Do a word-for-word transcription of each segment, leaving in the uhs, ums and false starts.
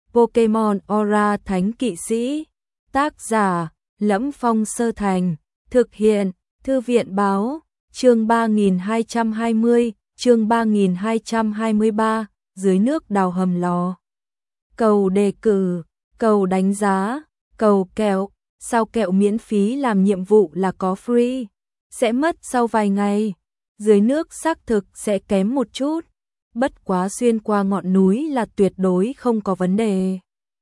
Pokemon Aura Thánh Kỵ Sĩ. Tác giả: Lẫm Phong Sơ Thành. Thực hiện: Thư viện báo. Chương ba nghìn hai trăm hai mươi, chương ba nghìn hai trăm hai mươi ba, dưới nước đào hầm lò. Cầu đề cử, cầu đánh giá, cầu kẹo. Sao kẹo miễn phí làm nhiệm vụ là có free? Sẽ mất sau vài ngày. Dưới nước xác thực sẽ kém một chút. Bất quá xuyên qua ngọn núi là tuyệt đối không có vấn đề.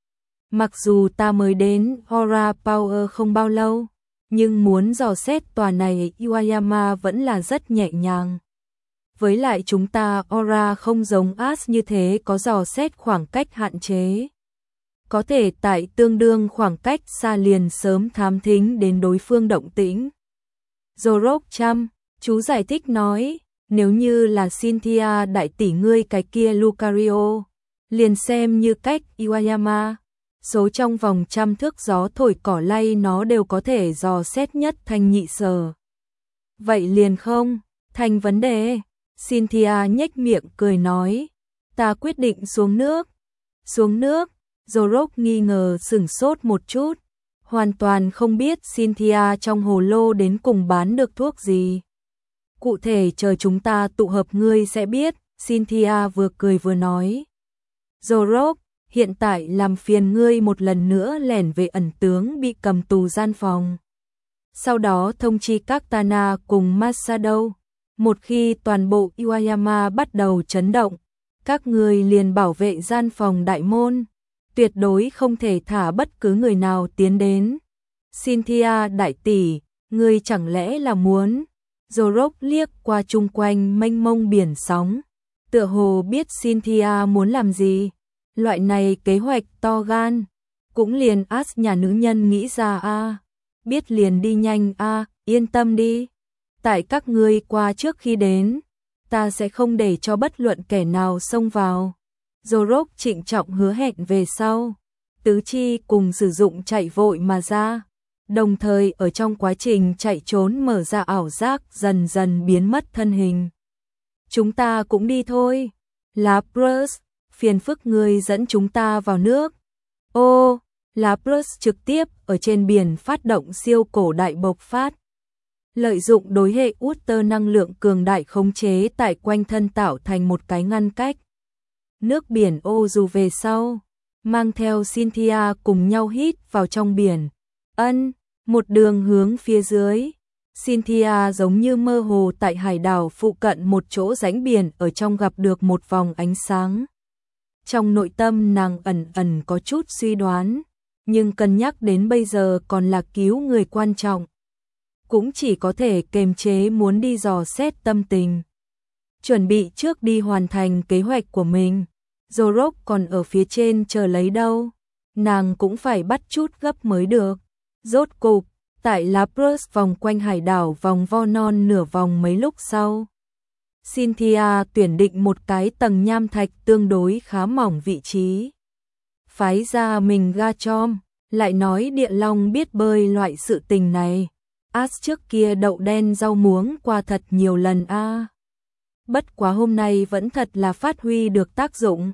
Mặc dù ta mới đến Aura Power không bao lâu, nhưng muốn dò xét tòa này Iwayama vẫn là rất nhẹ nhàng. Với lại chúng ta Aura không giống As như thế có dò xét khoảng cách hạn chế. Có thể tại tương đương khoảng cách xa liền sớm thám thính đến đối phương động tĩnh. Zorok chăm, chú giải thích nói, nếu như là Cynthia đại tỷ ngươi cái kia Lucario, liền xem như cách Iwayama. Số trong vòng trăm thước gió thổi cỏ lay nó đều có thể dò xét nhất thanh nhị sở. Vậy liền không, thành vấn đề. Cynthia nhếch miệng cười nói, ta quyết định xuống nước. Xuống nước, Zorok nghi ngờ sửng sốt một chút, hoàn toàn không biết Cynthia trong hồ lô đến cùng bán được thuốc gì. Cụ thể chờ chúng ta tụ hợp ngươi sẽ biết, Cynthia vừa cười vừa nói. Zorok, hiện tại làm phiền ngươi một lần nữa lẻn về ẩn tướng bị cầm tù gian phòng. Sau đó thông chi các Tana cùng Masado. Một khi toàn bộ Iwayama bắt đầu chấn động, các ngươi liền bảo vệ gian phòng đại môn. Tuyệt đối không thể thả bất cứ người nào tiến đến. Cynthia đại tỷ, ngươi chẳng lẽ là muốn... Zorok liếc qua chung quanh mênh mông biển sóng. Tựa hồ biết Cynthia muốn làm gì. Loại này kế hoạch to gan. Cũng liền As nhà nữ nhân nghĩ ra a. Biết liền đi nhanh a, yên tâm đi. Tại các ngươi qua trước khi đến, ta sẽ không để cho bất luận kẻ nào xông vào. Zorok trịnh trọng hứa hẹn về sau. Tứ chi cùng sử dụng chạy vội mà ra. Đồng thời ở trong quá trình chạy trốn mở ra ảo giác dần dần biến mất thân hình. Chúng ta cũng đi thôi. Lapras, phiền phức người dẫn chúng ta vào nước. Ô, Lapras trực tiếp ở trên biển phát động siêu cổ đại bộc phát. Lợi dụng đối hệ Uter năng lượng cường đại khống chế tại quanh thân tạo thành một cái ngăn cách. Nước biển ô dù về sau, mang theo Cynthia cùng nhau hít vào trong biển. Ân, một đường hướng phía dưới. Cynthia giống như mơ hồ tại hải đảo phụ cận một chỗ rãnh biển ở trong gặp được một vòng ánh sáng. Trong nội tâm nàng ẩn ẩn có chút suy đoán, nhưng cân nhắc đến bây giờ còn là cứu người quan trọng. Cũng chỉ có thể kềm chế muốn đi dò xét tâm tình. Chuẩn bị trước đi hoàn thành kế hoạch của mình. Zorok còn ở phía trên chờ lấy đâu. Nàng cũng phải bắt chút gấp mới được. Rốt cục, tại Lapras vòng quanh hải đảo vòng vo non nửa vòng mấy lúc sau. Cynthia tuyển định một cái tầng nham thạch tương đối khá mỏng vị trí. Phái ra mình Garchomp, lại nói địa long biết bơi loại sự tình này. As trước kia đậu đen rau muống qua thật nhiều lần a. À. Bất quá hôm nay vẫn thật là phát huy được tác dụng.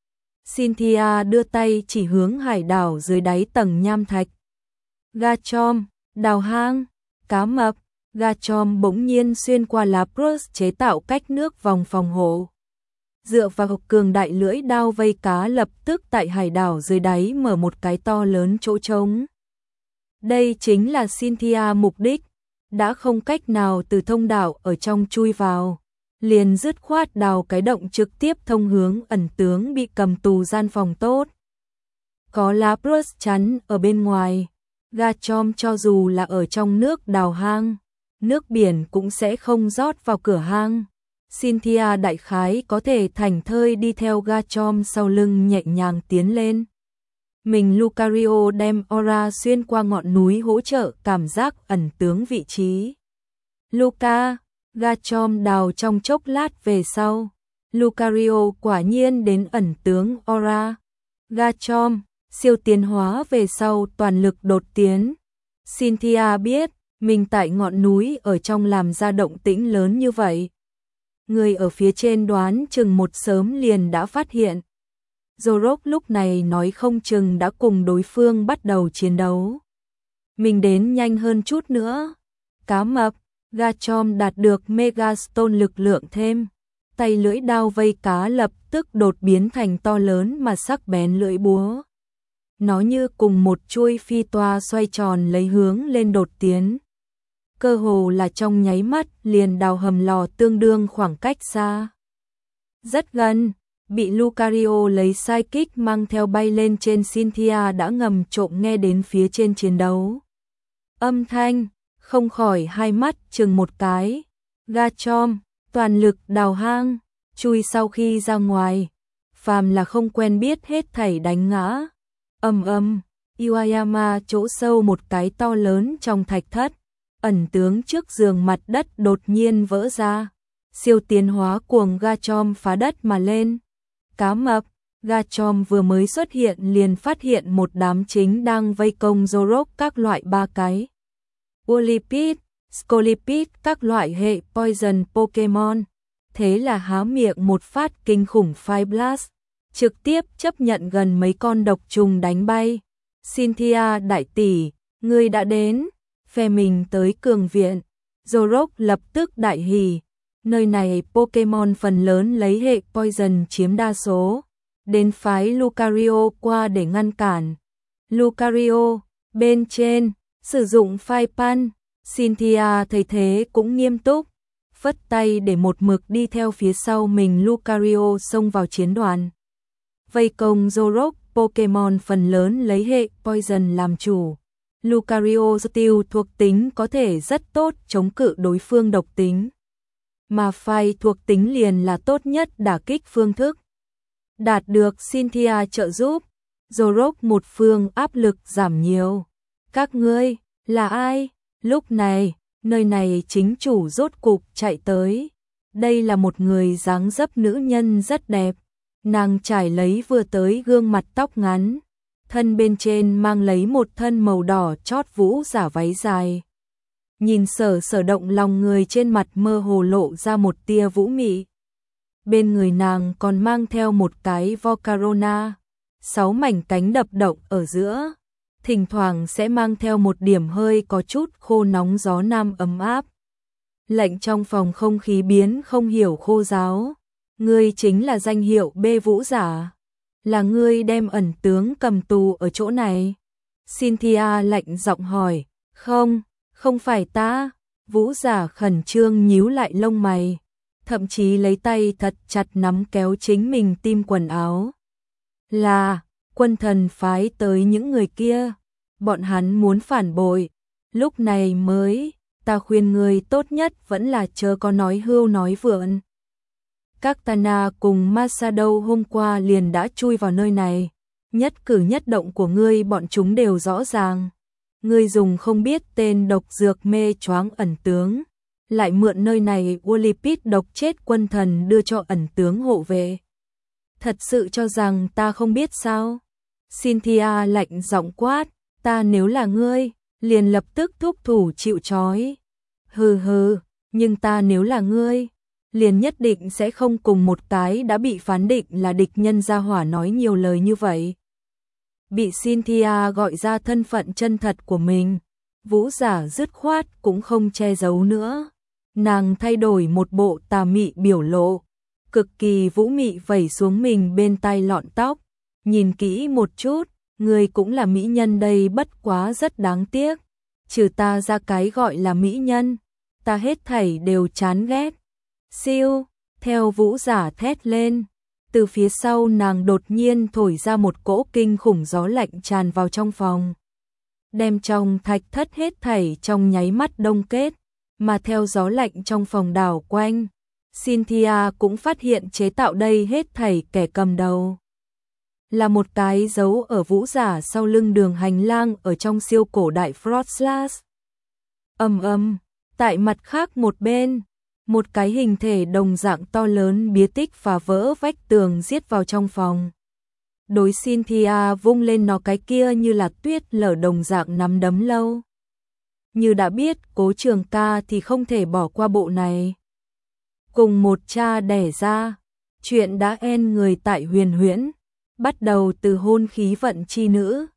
Cynthia đưa tay chỉ hướng hải đảo dưới đáy tầng nham thạch. Garchomp, đào hang, cá mập. Garchomp bỗng nhiên xuyên qua Lapras chế tạo cách nước vòng phòng hộ. Dựa vào cường đại lưỡi đao vây cá lập tức tại hải đảo dưới đáy mở một cái to lớn chỗ trống. Đây chính là Cynthia mục đích, đã không cách nào từ thông đạo ở trong chui vào, liền dứt khoát đào cái động trực tiếp thông hướng ẩn tướng bị cầm tù gian phòng tốt. Có Lapras chắn ở bên ngoài, Garchomp cho dù là ở trong nước đào hang, nước biển cũng sẽ không rót vào cửa hang. Cynthia đại khái có thể thảnh thơi đi theo Garchomp sau lưng nhẹ nhàng tiến lên. Mình Lucario đem Aura xuyên qua ngọn núi hỗ trợ cảm giác ẩn tướng vị trí. Luca, Garchomp đào trong chốc lát về sau. Lucario quả nhiên đến ẩn tướng Aura. Garchomp, siêu tiến hóa về sau toàn lực đột tiến. Cynthia biết, mình tại ngọn núi ở trong làm ra động tĩnh lớn như vậy. Người ở phía trên đoán chừng một sớm liền đã phát hiện. Zorok lúc này nói không chừng đã cùng đối phương bắt đầu chiến đấu. Mình đến nhanh hơn chút nữa. Cá mập, Garchomp đạt được Megastone lực lượng thêm. Tay lưỡi đao vây cá lập tức đột biến thành to lớn mà sắc bén lưỡi búa. Nó như cùng một chuôi phi toa xoay tròn lấy hướng lên đột tiến. Cơ hồ là trong nháy mắt liền đào hầm lò tương đương khoảng cách xa. Rất gần, bị Lucario lấy Psychic mang theo bay lên trên. Cynthia đã ngầm trộm nghe đến phía trên chiến đấu. Âm thanh, không khỏi hai mắt chừng một cái. Garchomp, toàn lực đào hang, chui sau khi ra ngoài. Phàm là không quen biết hết thảy đánh ngã. Ầm ầm, Iwayama chỗ sâu một cái to lớn trong thạch thất. Ẩn tướng trước giường mặt đất đột nhiên vỡ ra. Siêu tiến hóa cuồng Garchomp phá đất mà lên. Cá mập, Garchomp vừa mới xuất hiện liền phát hiện một đám chính đang vây công Zorok các loại ba cái. Whirlipede, Scolipede các loại hệ Poison Pokemon. Thế là há miệng một phát kinh khủng Fire Blast, trực tiếp chấp nhận gần mấy con độc trùng đánh bay. Cynthia đại tỷ, ngươi đã đến, phe mình tới cường viện. Zorok lập tức đại hỉ. Nơi này Pokemon phần lớn lấy hệ Poison chiếm đa số. Đến phái Lucario qua để ngăn cản. Lucario, bên trên, sử dụng Fire Punch. Cynthia thấy thế cũng nghiêm túc. Phất tay để một mực đi theo phía sau mình Lucario xông vào chiến đoàn. Vây công Zorok, Pokemon phần lớn lấy hệ Poison làm chủ. Lucario Steel thuộc tính có thể rất tốt chống cự đối phương độc tính. Mà Fire thuộc tính liền là tốt nhất đả kích phương thức. Đạt được Cynthia trợ giúp, Zorok một phương áp lực giảm nhiều. Các ngươi, là ai? Lúc này, nơi này chính chủ rốt cục chạy tới. Đây là một người dáng dấp nữ nhân rất đẹp. Nàng trải lấy vừa tới gương mặt tóc ngắn. Thân bên trên mang lấy một thân màu đỏ chót vũ giả váy dài. Nhìn sở sở động lòng người, trên mặt mơ hồ lộ ra một tia vũ mị. Bên người nàng còn mang theo một cái Volcarona. Sáu mảnh cánh đập động ở giữa. Thỉnh thoảng sẽ mang theo một điểm hơi có chút khô nóng gió nam ấm áp. Lệnh trong phòng không khí biến không hiểu khô ráo. Ngươi chính là danh hiệu bê vũ giả. Là ngươi đem ẩn tướng cầm tù ở chỗ này. Cynthia lạnh giọng hỏi. Không, không phải ta. Vũ giả khẩn trương nhíu lại lông mày. Thậm chí lấy tay thật chặt nắm kéo chính mình tim quần áo. Là, quân thần phái tới những người kia. Bọn hắn muốn phản bội. Lúc này mới, ta khuyên người tốt nhất vẫn là chớ có nói hưu nói vượn. Các Tana cùng Masado hôm qua liền đã chui vào nơi này. Nhất cử nhất động của ngươi bọn chúng đều rõ ràng. Ngươi dùng không biết tên độc dược mê choáng ẩn tướng. Lại mượn nơi này Whirlipede độc chết quân thần đưa cho ẩn tướng hộ vệ. Thật sự cho rằng ta không biết sao? Cynthia lạnh giọng quát. Ta nếu là ngươi, liền lập tức thúc thủ chịu trói. Hừ hừ, nhưng ta nếu là ngươi, liền nhất định sẽ không cùng một cái đã bị phán định là địch nhân gia hỏa nói nhiều lời như vậy. Bị Cynthia gọi ra thân phận chân thật của mình, vũ giả dứt khoát cũng không che giấu nữa. Nàng thay đổi một bộ tà mị biểu lộ, cực kỳ vũ mị vẩy xuống mình bên tai lọn tóc. Nhìn kỹ một chút, người cũng là mỹ nhân đây, bất quá rất đáng tiếc. Trừ ta ra cái gọi là mỹ nhân, ta hết thảy đều chán ghét. Siêu, theo vũ giả thét lên. Từ phía sau nàng đột nhiên thổi ra một cỗ kinh khủng gió lạnh tràn vào trong phòng. Đem trong thạch thất hết thảy trong nháy mắt đông kết. Mà theo gió lạnh trong phòng đảo quanh, Cynthia cũng phát hiện chế tạo đây hết thảy kẻ cầm đầu. Là một cái dấu ở vũ giả sau lưng đường hành lang ở trong siêu cổ đại Frostlass. Ầm ầm, tại mặt khác một bên, một cái hình thể đồng dạng to lớn bía tích phá vỡ vách tường giết vào trong phòng. Đối Cynthia vung lên nó cái kia như là tuyết lở đồng dạng nắm đấm lâu. Như đã biết Cố Trường Ca thì không thể bỏ qua bộ này. Cùng một cha đẻ ra, chuyện đã en người tại Huyền Huyễn. bắt đầu từ hôn khí vận chi nữ.